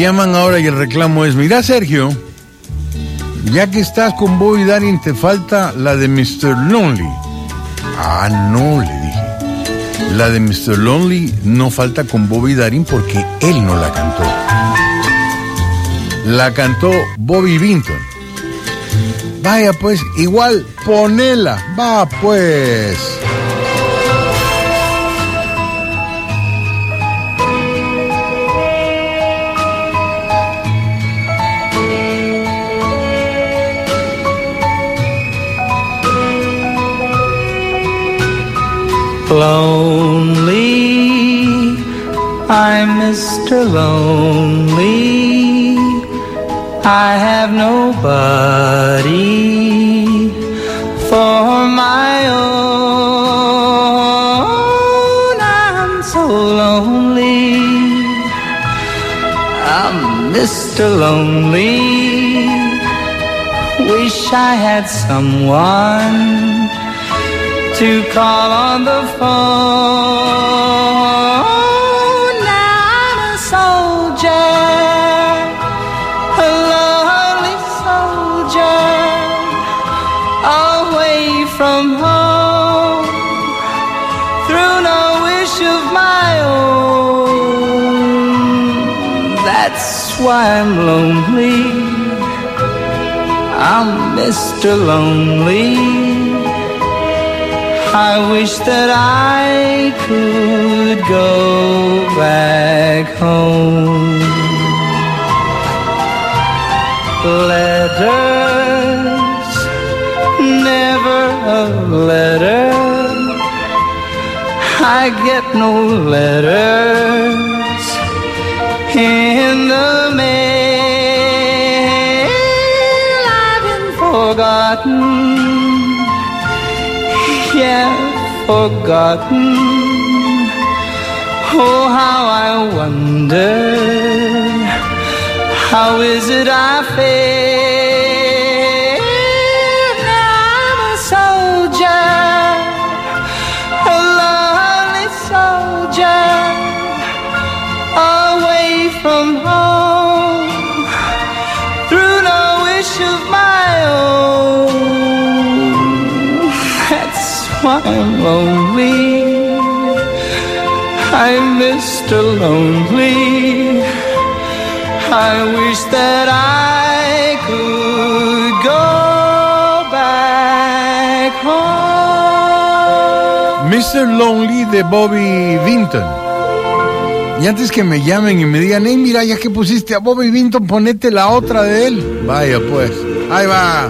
llaman ahora y el reclamo es: mira, Sergio, ya que estás con Bobby Darin, te falta la de Mr. Lonely. Ah, no, le dije. La de Mr. Lonely no falta con Bobby Darin porque él no la cantó. La cantó Bobby Vinton. Vaya pues, igual ponela, va pues. Lonely, I'm Mr. Lonely. I have nobody for my own. I'm so lonely. I'm Mr. Lonely. Wish I had someone to call on the phone. Now I'm a soldier, a lonely soldier, away from home, through no wish of my own. That's why I'm lonely. I'm Mr. Lonely. I wish that I could go back home. Letters, never a letter. I get no letters in the mail. I've been forgotten. Yeah, forgotten. Oh, how I wonder, how is it I feel? Now I'm a soldier, a lonely soldier, away from home, through no wish of my own. Why I'm lonely. I'm Mr. Lonely. I wish that I could go back home. Mr. Lonely de Bobby Vinton. Y antes que me llamen y me digan: hey, mira, ya que pusiste a Bobby Vinton, ponete la otra de él. Vaya pues, ahí va.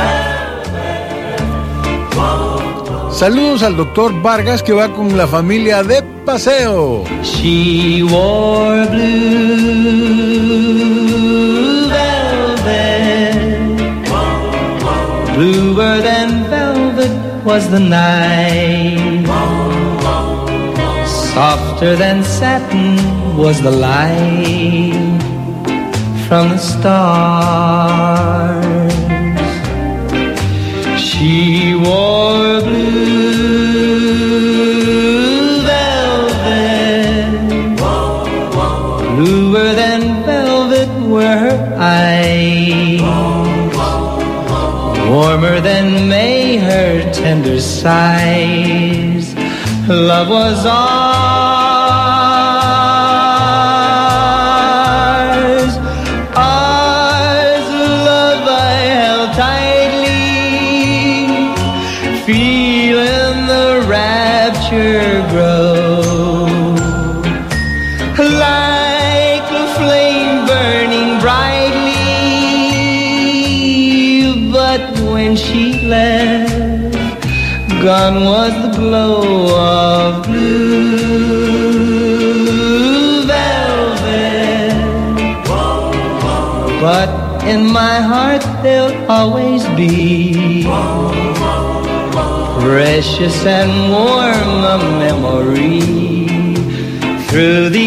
Saludos al doctor Vargas, que va con la familia de paseo. She wore blue velvet, bluer than velvet was the night, softer than satin was the light from the stars. She wore blue velvet, bluer than velvet were her eyes, warmer than May her tender sighs. Love was ours, ours, love I held tightly, feeling the rapture grow, like a flame burning brightly. But when she left, gone was the glow of blue velvet. But in my heart there'll always be precious and warm a memory through the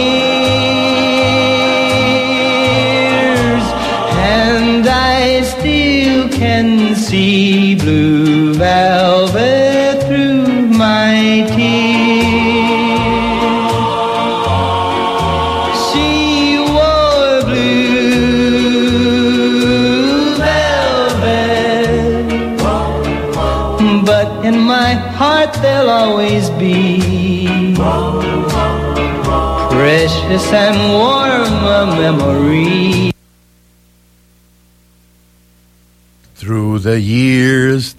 years, and I still can see blue velvet through my tears. She wore but in my heart they'll always be precious and warm a memory. Through the years,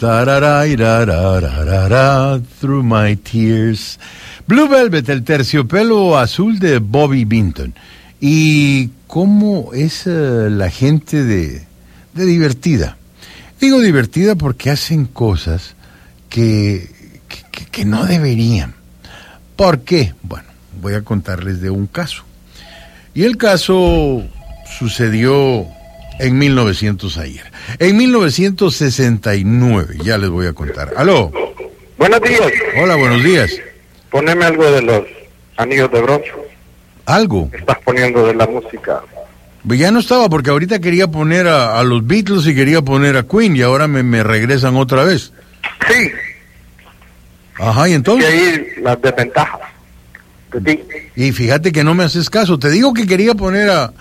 through my tears. Blue Velvet, el terciopelo azul de Bobby Vinton. Y cómo es la gente de divertida. Digo divertida porque hacen cosas que no deberían. ¿Por qué? Bueno, voy a contarles de un caso. Y el caso sucedió en 1900 ayer. En 1969, ya les voy a contar. ¡Aló! Buenos días. Hola, buenos días. Poneme algo de los Anillos de Bronce. ¿Algo? Estás poniendo de la música. Ya no estaba porque ahorita quería poner a los Beatles y quería poner a Queen y ahora me regresan otra vez. Sí. Ajá, y entonces... Y ahí las desventajas de ti. Y fíjate que no me haces caso. Te digo que quería poner a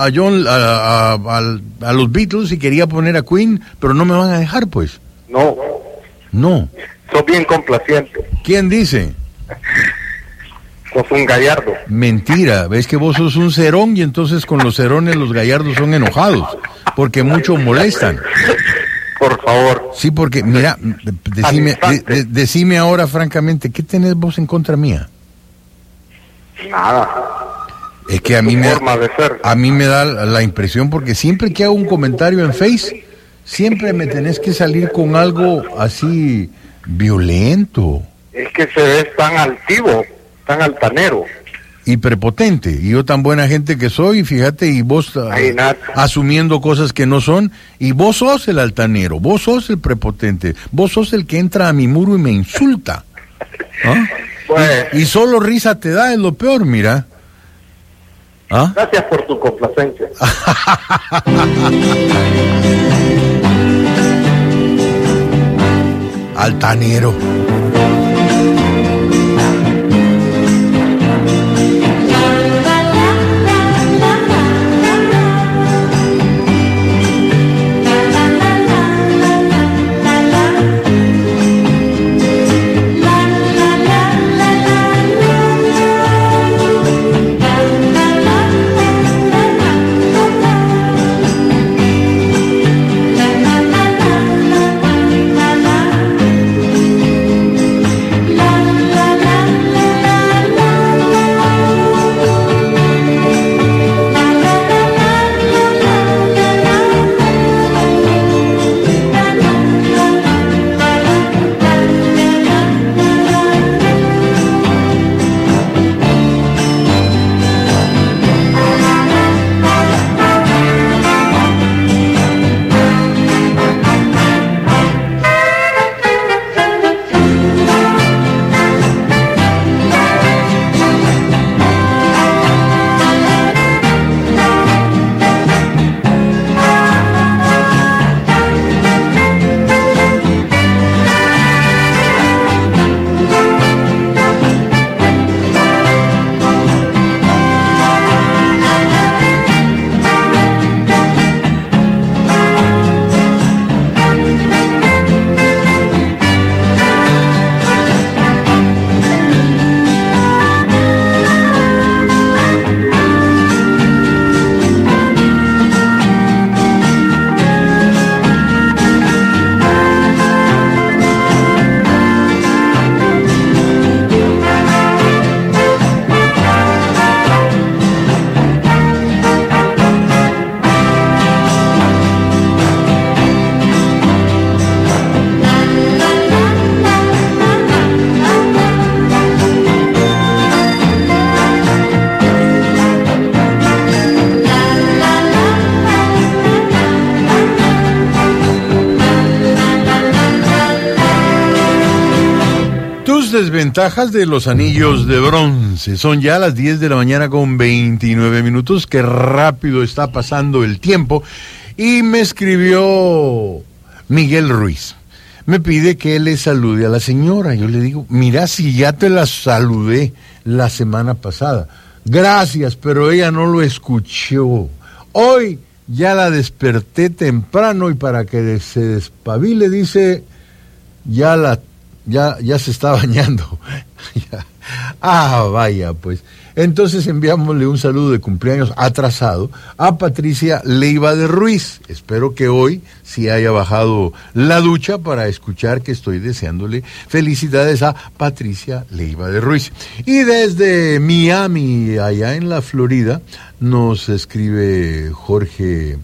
los Beatles y quería poner a Queen, pero no me van a dejar, pues. No. No. Sos bien complaciente. ¿Quién dice? Sos un gallardo. Mentira. Ves que vos sos un cerón y entonces con los cerones los gallardos son enojados porque mucho molestan. Por favor. Sí, porque, mira, decime ahora francamente, ¿qué tenés vos en contra mía? Nada. Es que a mí me da la impresión, porque siempre que hago un comentario en Face, siempre me tenés que salir con algo así violento. Es que se ve tan altivo, tan altanero. Y prepotente. Y yo tan buena gente que soy, fíjate, y vos asumiendo cosas que no son, y vos sos el altanero, vos sos el prepotente, vos sos el que entra a mi muro y me insulta. ¿Ah? Pues, y solo risa te da, es lo peor, mira. ¿Ah? Gracias por tu complacencia. Altanero. Desventajas de los Anillos de Bronce. Son ya las 10 de la mañana con 29 minutos. Qué rápido está pasando el tiempo. Y me escribió Miguel Ruiz. Me pide que le salude a la señora. Yo le digo, mira, si ya te la saludé la semana pasada. Gracias, pero ella no lo escuchó. Hoy ya la desperté temprano y para que se despabile, dice... ya se está bañando. Vaya, pues. Entonces enviámosle un saludo de cumpleaños atrasado a Patricia Leiva de Ruiz. Espero que hoy sí haya bajado la ducha para escuchar que estoy deseándole felicidades a Patricia Leiva de Ruiz. Y desde Miami, allá en la Florida, nos escribe Jorge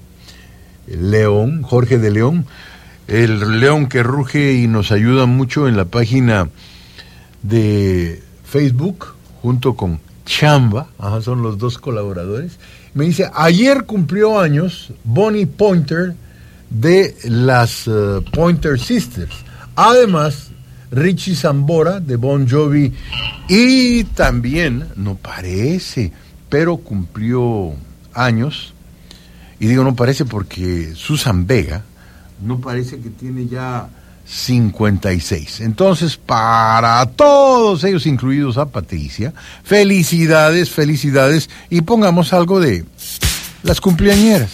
de León, el león que ruge y nos ayuda mucho en la página de Facebook, junto con Chamba, son los dos colaboradores. Me dice, ayer cumplió años Bonnie Pointer de las Pointer Sisters. Además, Richie Sambora de Bon Jovi, y también, no parece, pero cumplió años, y digo no parece porque Susan Vega, no parece que tiene ya 56. Entonces, para todos ellos, incluidos a Patricia, felicidades, y pongamos algo de las cumpleañeras.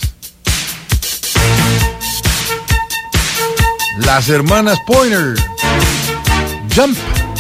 Las hermanas Pointer, Jump.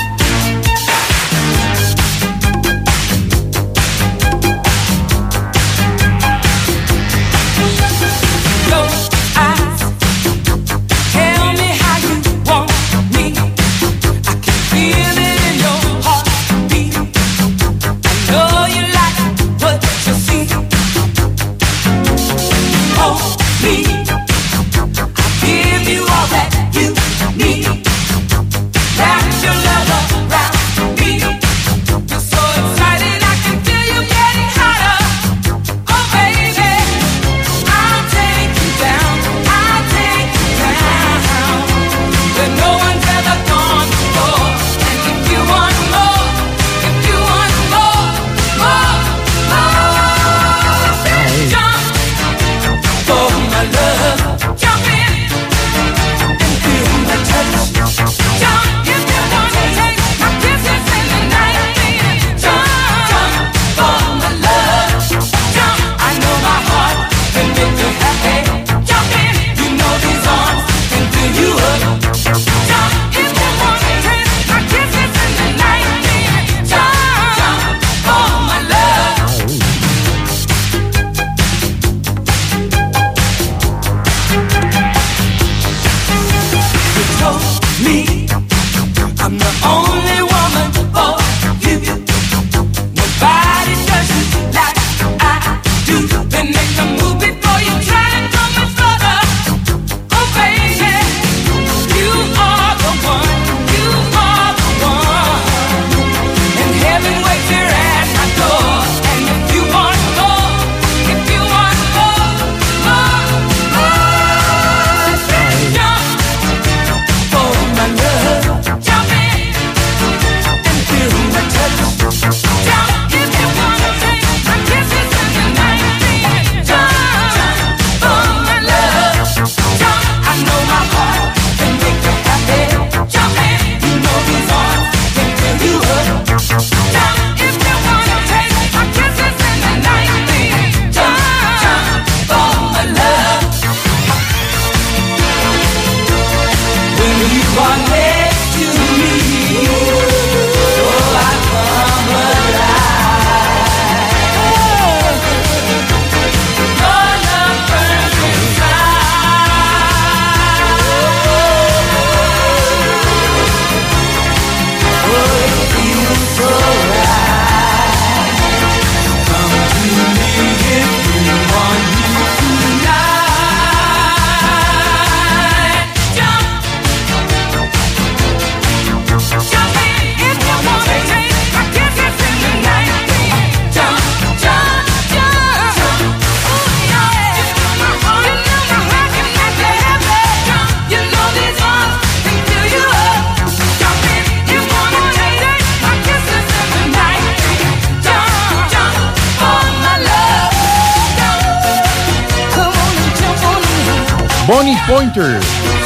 Bonnie Pointer,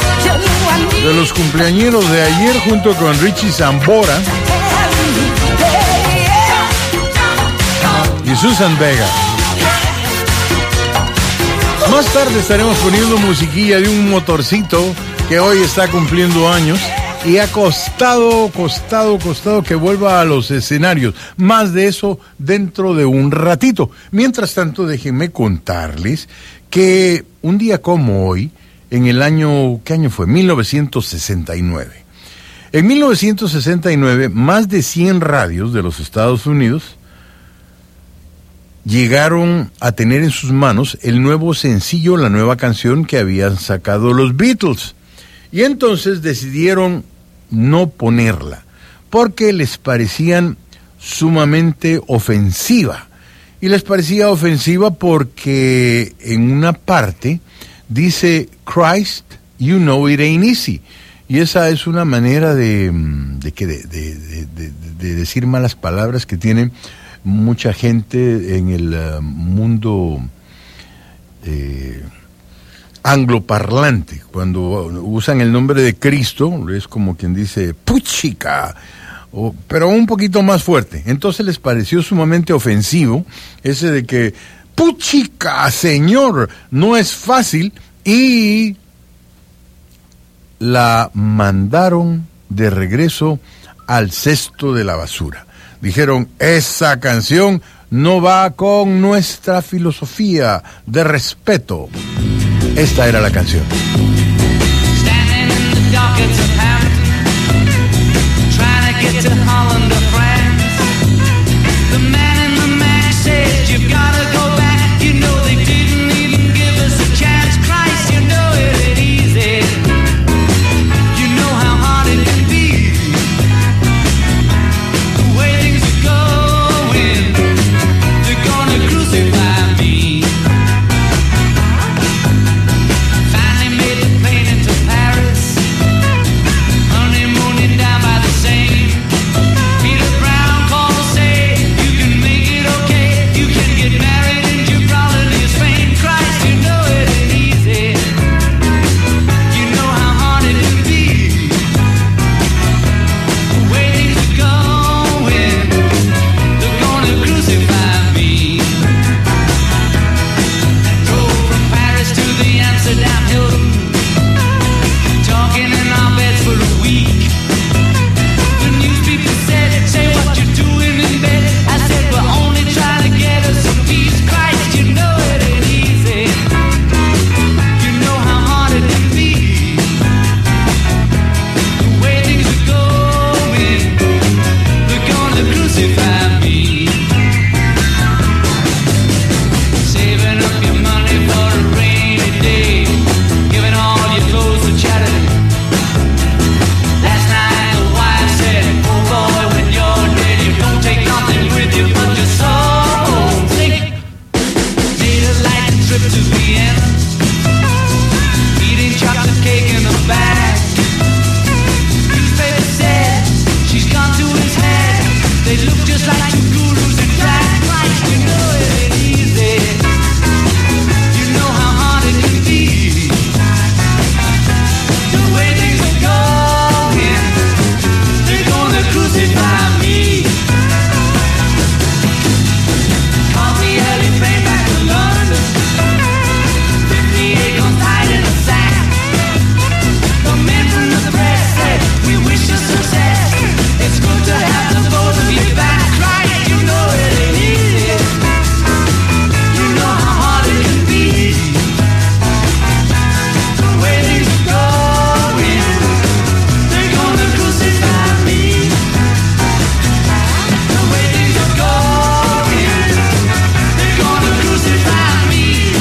de los cumpleañeros de ayer, junto con Richie Sambora y Susan Vega. Más tarde estaremos poniendo musiquilla de un motorcito que hoy está cumpliendo años. y ha costado que vuelva a los escenarios. Más de eso dentro de un ratito. Mientras tanto, déjenme contarles que un día como hoy, en el año, ¿qué año fue? 1969. En 1969, más de 100 radios de los Estados Unidos llegaron a tener en sus manos el nuevo sencillo, la nueva canción que habían sacado los Beatles. Y entonces decidieron no ponerla, porque les parecían sumamente ofensiva. Y les parecía ofensiva porque en una parte dice, Christ, you know it ain't easy. Y esa es una manera de decir malas palabras que tiene mucha gente en el mundo angloparlante. Cuando usan el nombre de Cristo, es como quien dice, puchica, pero un poquito más fuerte. Entonces les pareció sumamente ofensivo ese de que, puchica, señor, no es fácil, y la mandaron de regreso al cesto de la basura. Dijeron, esa canción no va con nuestra filosofía de respeto. Esta era la canción. Standing in the dockets of Hampton, trying to get to Holland or France. The man in the Mac said, you've got to go back. You know they didn't even give us a chance. Christ, you know it ain't easy. You know how hard it can be. The way things are going, they're gonna crucify me. Finally made the plane into Paris, honeymooning down by the Seine. Peter Brown called to say, you can make it okay. You can get married in Gibraltar near Spain. Christ, you know it ain't easy. You know how hard it can be. The way things are going, they're gonna crucify me. Drove from Paris to the Amsterdam Hilton, talking in our beds for a week. The news people said, say what you're doing in bed. I said, we're only trying to get us some peace. Christ, you know it ain't easy. You know how hard it can be. The way things are going, they're gonna crucify me. Saving up your money for a rainy day, giving all your clothes to charity. Last night the wife said, oh boy, when you're dead, you don't take nothing with you but your soul. Think, made a light trip to Vienna, eating chocolate cake in a bag. Newspaper said, she's gone to his head. They look just like two gurus in drag. Christ, you know it ain't easy. You know how hard it can be. The way things are going, they're gonna crucify me. Caught the early train back to London, 58 guns tied in a sack. The men from the press said, we wish you success. It's good to have the both of you back. Christ, you know it ain't easy. You know how hard it can be. The way things are going, they're gonna crucify me. The way things are going, they're gonna crucify me.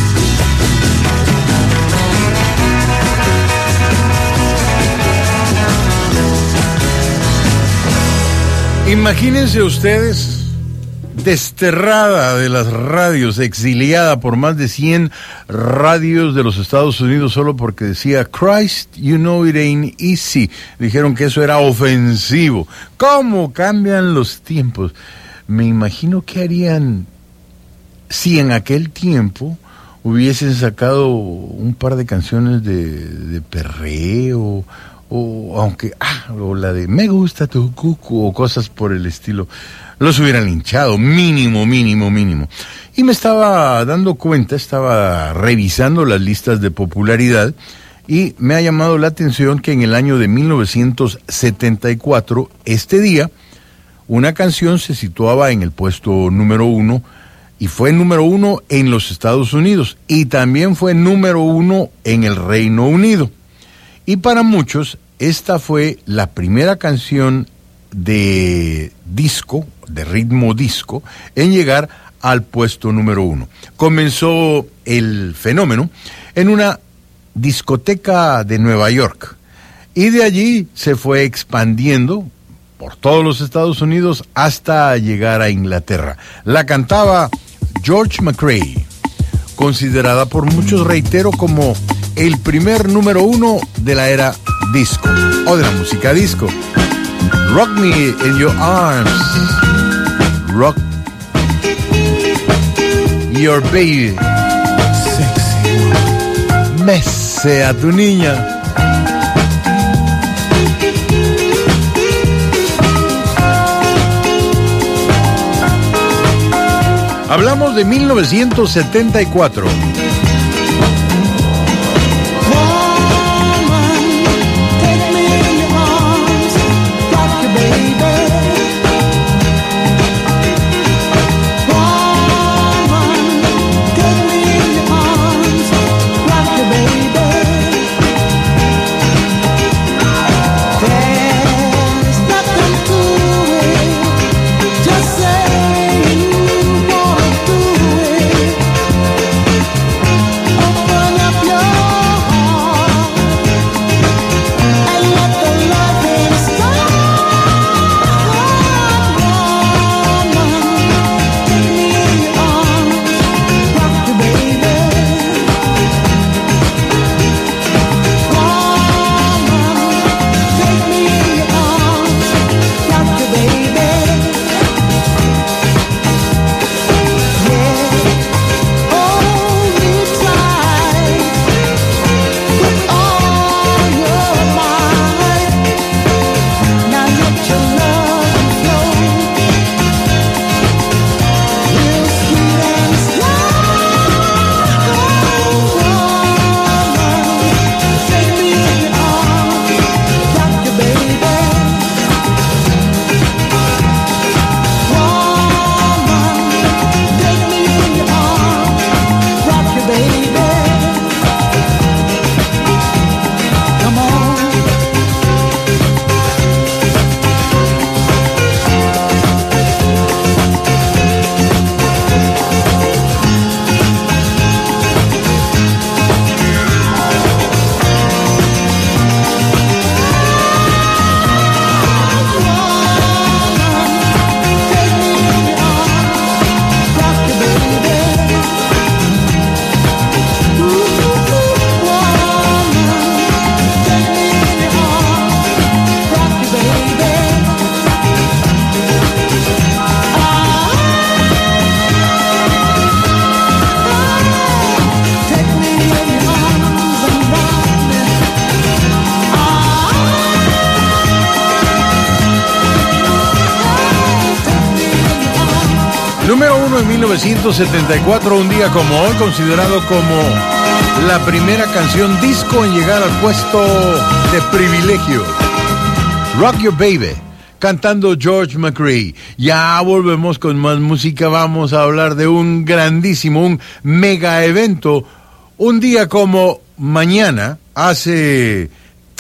Imagínense ustedes, desterrada de las radios, exiliada por más de 100 radios de los Estados Unidos solo porque decía, Christ, you know it ain't easy. Dijeron que eso era ofensivo. ¿Cómo cambian los tiempos? Me imagino que harían si en aquel tiempo hubiesen sacado un par de canciones de perreo, o aunque, o la de me gusta tu cucu, o cosas por el estilo, los hubieran linchado, mínimo. Y me estaba dando cuenta, estaba revisando las listas de popularidad, Y me ha llamado la atención que en el año de 1974, este día, una canción se situaba en el puesto número 1 y fue número 1 en los Estados Unidos y también fue número 1 en el Reino Unido. Y para muchos, esta fue la primera canción de disco, de ritmo disco, en llegar al puesto número 1. Comenzó el fenómeno en una discoteca de Nueva York y de allí se fue expandiendo por todos los Estados Unidos hasta llegar a Inglaterra. La cantaba George McRae, considerada por muchos, reitero, como el primer número 1 de la era disco o de la música disco. Rock Me in Your Arms, Rock Your Baby, sexy, mece a tu niña. Hablamos de 1974. Número 1 en 1974, un día como hoy, considerado como la primera canción disco en llegar al puesto de privilegio. Rock Your Baby, cantando George McRae. Ya volvemos con más música, vamos a hablar de un grandísimo, un mega evento. Un día como mañana, hace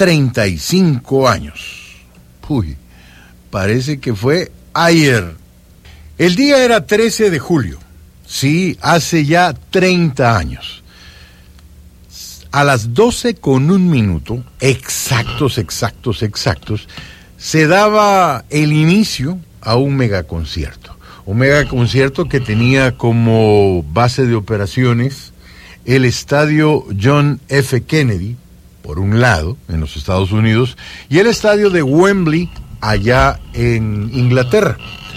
35 años. Uy, parece que fue ayer. El día era 13 de julio, sí, hace ya 30 años. A las 12:01, exactos, se daba el inicio a un megaconcierto. Un megaconcierto que tenía como base de operaciones el estadio John F. Kennedy, por un lado, en los Estados Unidos, y el estadio de Wembley, allá en Inglaterra.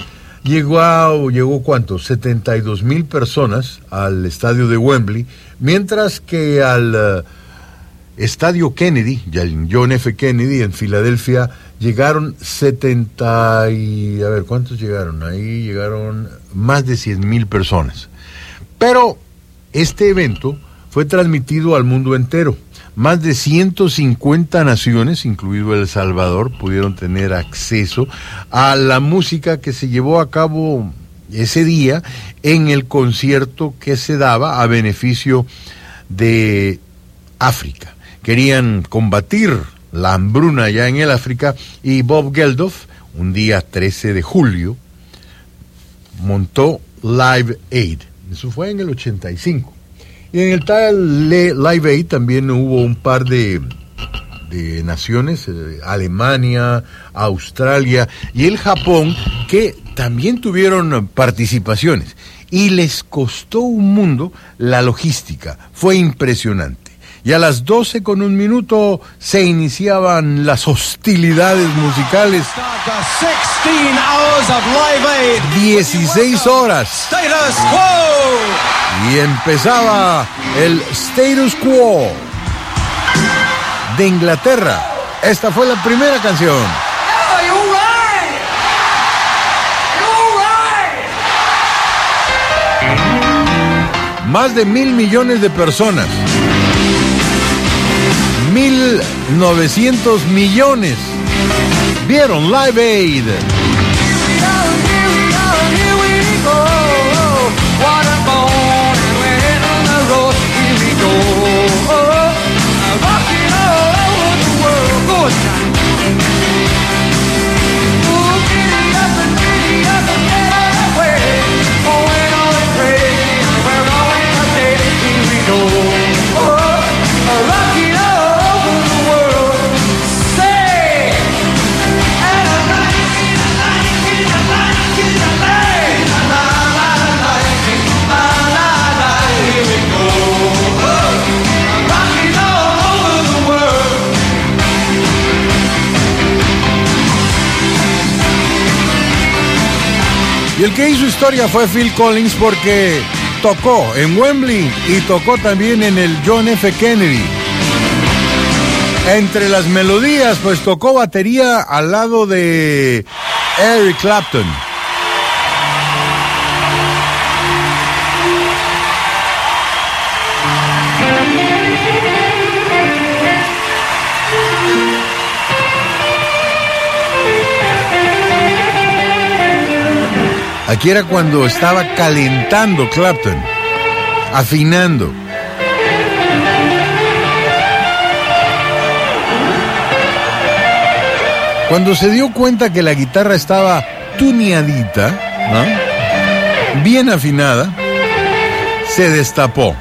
Llegó ¿cuánto? 72,000 personas al estadio de Wembley, mientras que al estadio Kennedy, John F. Kennedy en Filadelfia, llegaron 70 y... a ver, ¿cuántos llegaron? Ahí llegaron más de 100,000 personas. Pero este evento fue transmitido al mundo entero. más de 150 naciones, incluido El Salvador, pudieron tener acceso a la música que se llevó a cabo ese día en el concierto que se daba a beneficio de África. Querían combatir la hambruna allá en el África y Bob Geldof, un día 13 de julio, montó Live Aid. Eso fue en el 85. Y en el tal Live Aid también hubo un par de naciones, Alemania, Australia y el Japón, que también tuvieron participaciones. Y les costó un mundo la logística. Fue impresionante. Y a las 12:01 se iniciaban las hostilidades musicales. 16 horas. Y empezaba el Status Quo de Inglaterra. Esta fue la primera canción. Más de 1.000 millones de personas. 1.900 millones vieron Live Aid. Y el que hizo historia fue Phil Collins porque tocó en Wembley y tocó también en el John F. Kennedy. Entre las melodías, pues tocó batería al lado de Eric Clapton. Aquí era cuando estaba calentando Clapton, afinando. Cuando se dio cuenta que la guitarra estaba tuneadita, ¿no?, bien afinada, se destapó.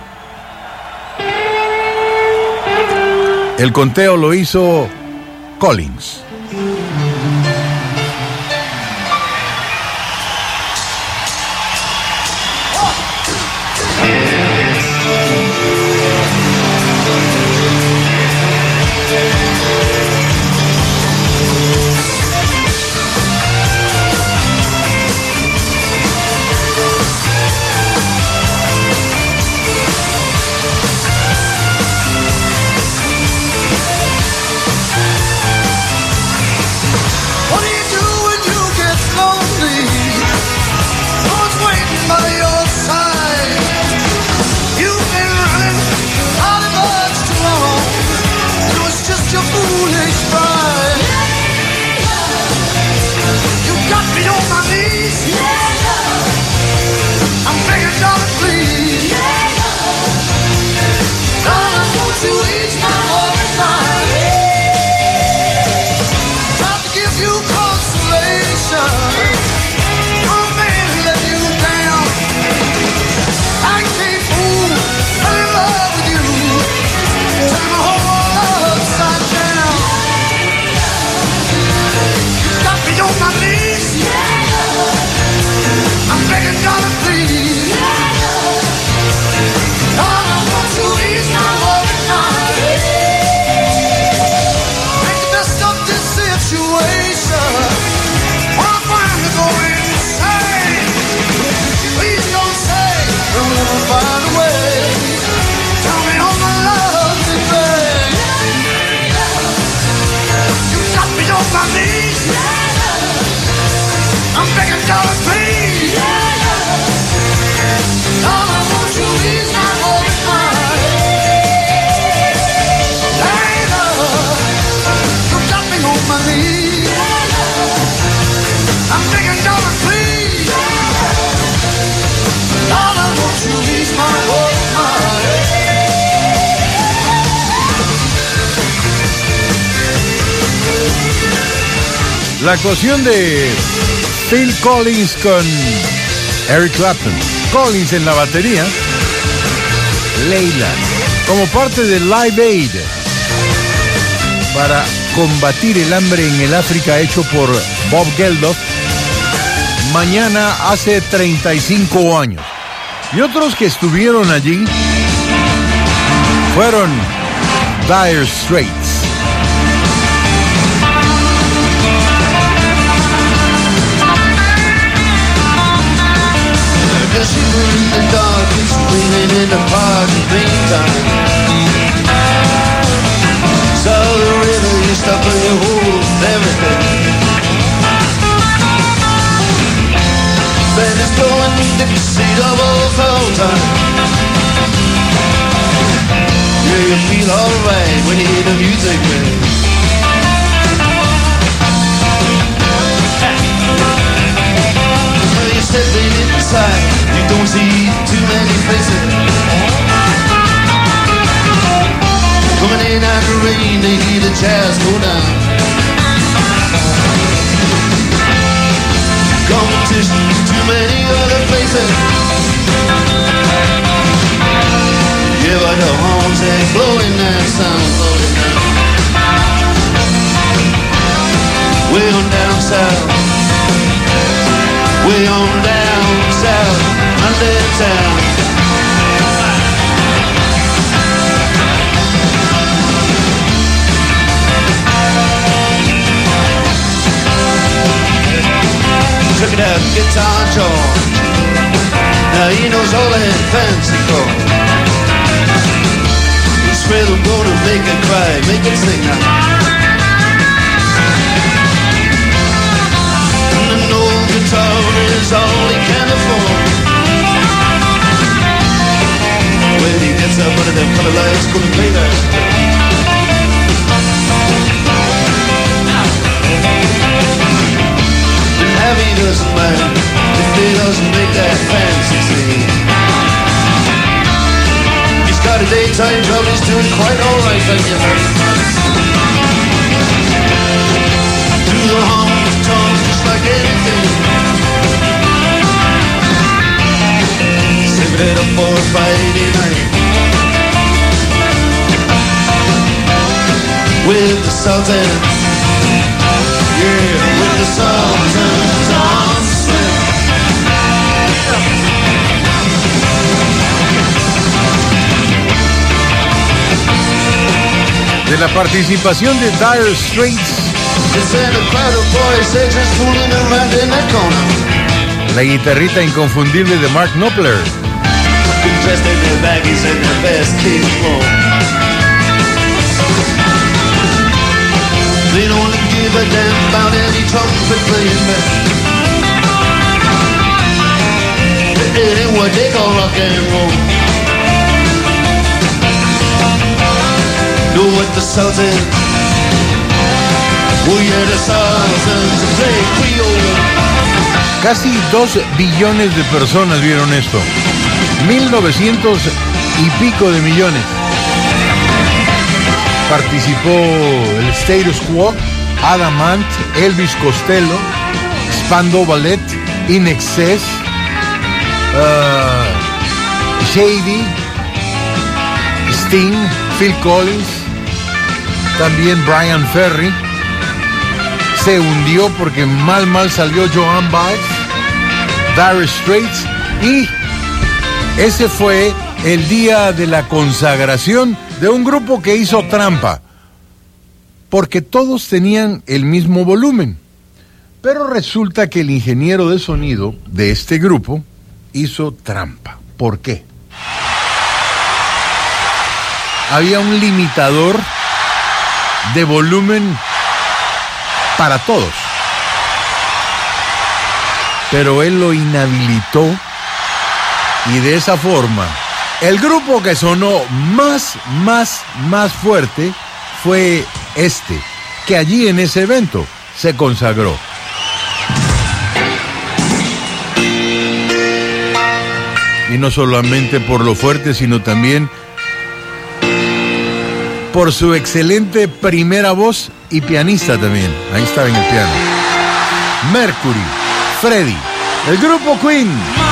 El conteo lo hizo Collins. La actuación de Phil Collins con Eric Clapton. Collins en la batería, Leila, como parte del Live Aid para combatir el hambre en el África hecho por Bob Geldof, mañana hace 35 años. Y otros que estuvieron allí fueron Dire Straits. In the dark, it's raining in the park in meantime. So the river, you stop and you hold everything. Band is blowing Dixie doubles all time. Yeah, you feel alright when you hear the music, man. You're stepping inside, you don't see too many faces. Coming in out the rain, they hear the jazz go down. Competition, too many other places. Yeah, but the horns ain't blowing that sound, blowing down. Way on down south. Way on down south, under town. Check it out, Guitar George. Now he knows all that fancy chords. He's really gonna make it cry, make it sing now. Guitar is all he can afford. When he gets up under them color lights, gonna play that. And Harry doesn't mind if he doesn't make that fancy scene. He's got a daytime job, he's doing quite alright, thank you very much. Do the honky-tonk just like anything. Save it up for Friday night with the Sultans. Yeah, with the Sultans on swing. De la participación de Dire Straits, la guitarrita inconfundible de Mark Knopfler. They don't give a damn about any trumpet playing band. It ain't what they call rock and roll. Know what the Sultans? Oh yeah, the Sultans play Creole. Casi 2 billones de personas vieron esto. 1900 y pico de millones. Participó el Status Quo, Adam Ant, Elvis Costello, Spandau Ballet, In Excess, Shady, Sting, Phil Collins, también Brian Ferry. Se hundió porque mal salió Joan Baez, Dire Straits, y ese fue el día de la consagración de un grupo que hizo trampa, porque todos tenían el mismo volumen. Pero resulta que el ingeniero de sonido de este grupo hizo trampa. ¿Por qué? Había un limitador de volumen para todos, pero él lo inhabilitó, y de esa forma el grupo que sonó más fuerte fue este, que allí en ese evento se consagró. Y no solamente por lo fuerte, sino también por su excelente primera voz y pianista también. Ahí estaba en el piano. Mercury, Freddie, el grupo Queen.